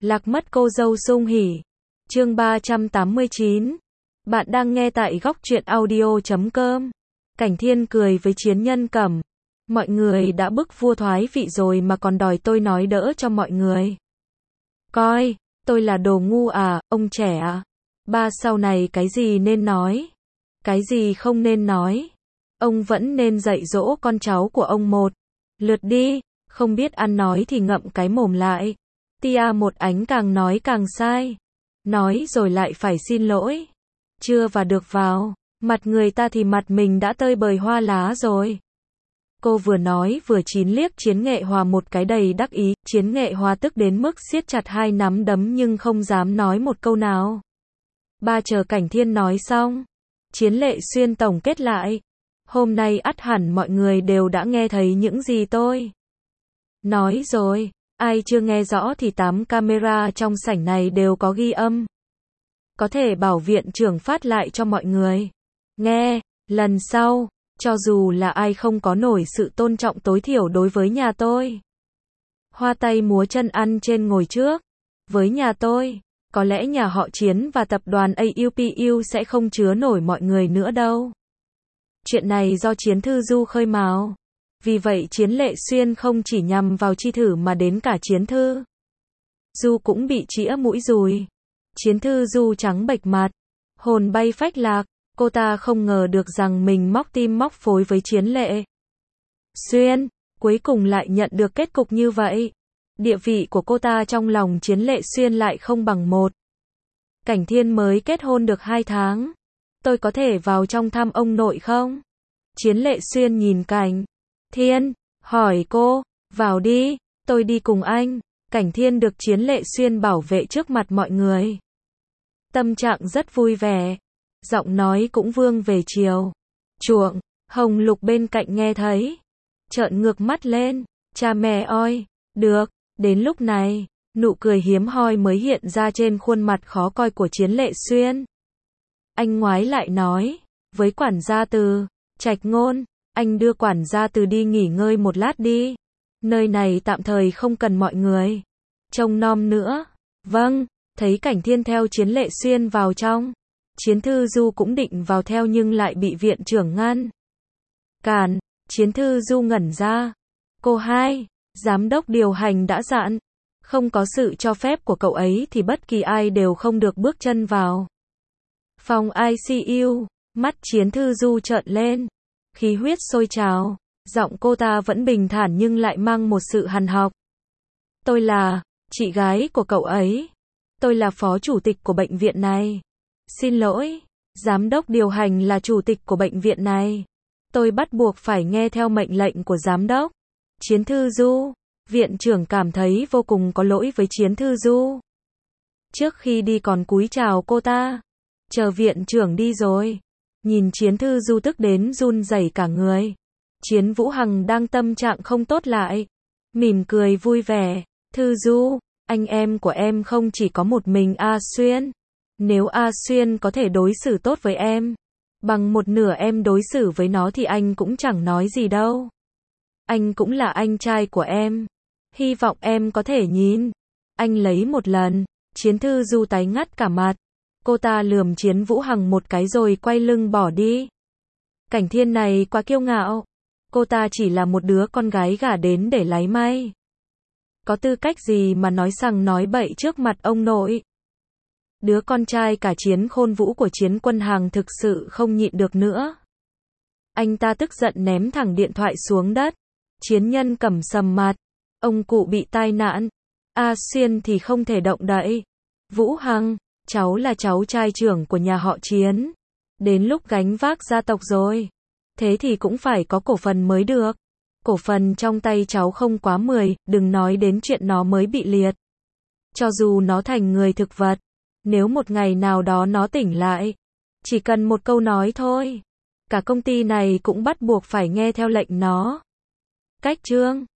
Lạc mất cô dâu sung hỉ. Chương 389. Bạn đang nghe tại góc truyện audio.com. Cảnh Thiên cười với Chiến Nhân Cẩm. Mọi người đã bức vua thoái vị rồi mà còn đòi tôi nói đỡ cho mọi người. Coi, tôi là đồ ngu à, ông trẻ à? Ba sau này cái gì nên nói? Cái gì không nên nói? Ông vẫn nên dạy dỗ con cháu của ông một lượt đi, không biết ăn nói thì ngậm cái mồm lại. Tia một ánh càng nói càng sai. Nói rồi lại phải xin lỗi. Chưa và được vào mặt người ta thì mặt mình đã tơi bời hoa lá rồi. Cô vừa nói vừa chín liếc Chiến Nghệ Hòa một cái đầy đắc ý. Chiến Nghệ Hòa tức đến mức siết chặt hai nắm đấm nhưng không dám nói một câu nào. Ba chờ Cảnh Thiên nói xong, Chiến Lệ Xuyên tổng kết lại. Hôm nay ắt hẳn mọi người đều đã nghe thấy những gì tôi nói rồi. Ai chưa nghe rõ thì 8 camera trong sảnh này đều có ghi âm. Có thể bảo viện trưởng phát lại cho mọi người nghe. Lần sau, cho dù là ai không có nổi sự tôn trọng tối thiểu đối với nhà tôi. Hoa tay múa chân ăn trên ngồi trước. Với nhà tôi, có lẽ nhà họ Chiến và tập đoàn AUPU sẽ không chứa nổi mọi người nữa đâu. Chuyện này do Chiến Thư Du khơi mào. Vì vậy Chiến Lệ Xuyên không chỉ nhằm vào Chi Thử mà đến cả Chiến Thư Du cũng bị chĩa mũi dùi. Chiến Thư Du trắng bệch mặt, hồn bay phách lạc. Cô ta không ngờ được rằng mình móc tim móc phối với Chiến Lệ Xuyên, cuối cùng lại nhận được kết cục như vậy. Địa vị của cô ta trong lòng Chiến Lệ Xuyên lại không bằng một. Cảnh Thiên mới kết hôn được 2 tháng. Tôi có thể vào trong thăm ông nội không? Chiến Lệ Xuyên nhìn Cảnh Thiên, hỏi cô, vào đi, tôi đi cùng anh. Cảnh Thiên được Chiến Lệ Xuyên bảo vệ trước mặt mọi người. Tâm trạng rất vui vẻ. Giọng nói cũng vương về chiều chuộng. Hồng Lục bên cạnh nghe thấy, trợn ngược mắt lên. Cha mẹ ơi, được. Đến lúc này, nụ cười hiếm hoi mới hiện ra trên khuôn mặt khó coi của Chiến Lệ Xuyên. Anh ngoái lại nói với quản gia Từ Trạch Ngôn, anh đưa quản gia Từ đi nghỉ ngơi một lát đi. Nơi này tạm thời không cần mọi người trông nom nữa. Vâng. Thấy Cảnh Thiên theo Chiến Lệ Xuyên vào trong, Chiến Thư Du cũng định vào theo nhưng lại bị viện trưởng ngăn cản. Chiến Thư Du ngẩn ra. Cô hai, giám đốc điều hành đã dặn, không có sự cho phép của cậu ấy thì bất kỳ ai đều không được bước chân vào phòng ICU. Mắt Chiến Thư Du trợn lên, khí huyết sôi trào. Giọng cô ta vẫn bình thản nhưng lại mang một sự hằn học. Tôi là chị gái của cậu ấy. Tôi là phó chủ tịch của bệnh viện này. Xin lỗi, giám đốc điều hành là chủ tịch của bệnh viện này. Tôi bắt buộc phải nghe theo mệnh lệnh của giám đốc. Chiến Thư Du, viện trưởng cảm thấy vô cùng có lỗi với Chiến Thư Du. Trước khi đi còn cúi chào cô ta. Chờ viện trưởng đi rồi. Nhìn Chiến Thư Du tức đến run rẩy cả người. Chiến Vũ Hằng đang tâm trạng không tốt lại. Mỉm cười vui vẻ. Thư Du, anh em của em không chỉ có một mình A Xuyên. Nếu A Xuyên có thể đối xử tốt với em, bằng một nửa em đối xử với nó thì anh cũng chẳng nói gì đâu. Anh cũng là anh trai của em. Hy vọng em có thể nhìn anh lấy một lần. Chiến Thư Du tái ngắt cả mặt. Cô ta lườm Chiến Vũ Hằng một cái rồi quay lưng bỏ đi. Cảnh Thiên này quá kiêu ngạo. Cô ta chỉ là một đứa con gái gả đến để láy may. Có tư cách gì mà nói sằng nói bậy trước mặt ông nội. Đứa con trai cả Chiến Khôn Vũ của Chiến Quân Hằng thực sự không nhịn được nữa. Anh ta tức giận ném thẳng điện thoại xuống đất. Chiến Nhân Cẩm sầm mặt. Ông cụ bị tai nạn. A Xuyên thì không thể động đậy. Vũ Hằng, cháu là cháu trai trưởng của nhà họ Chiến. Đến lúc gánh vác gia tộc rồi. Thế thì cũng phải có cổ phần mới được. Cổ phần trong tay cháu không quá 10, đừng nói đến chuyện nó mới bị liệt. Cho dù nó thành người thực vật, nếu một ngày nào đó nó tỉnh lại, chỉ cần một câu nói thôi, cả công ty này cũng bắt buộc phải nghe theo lệnh nó. Cách chương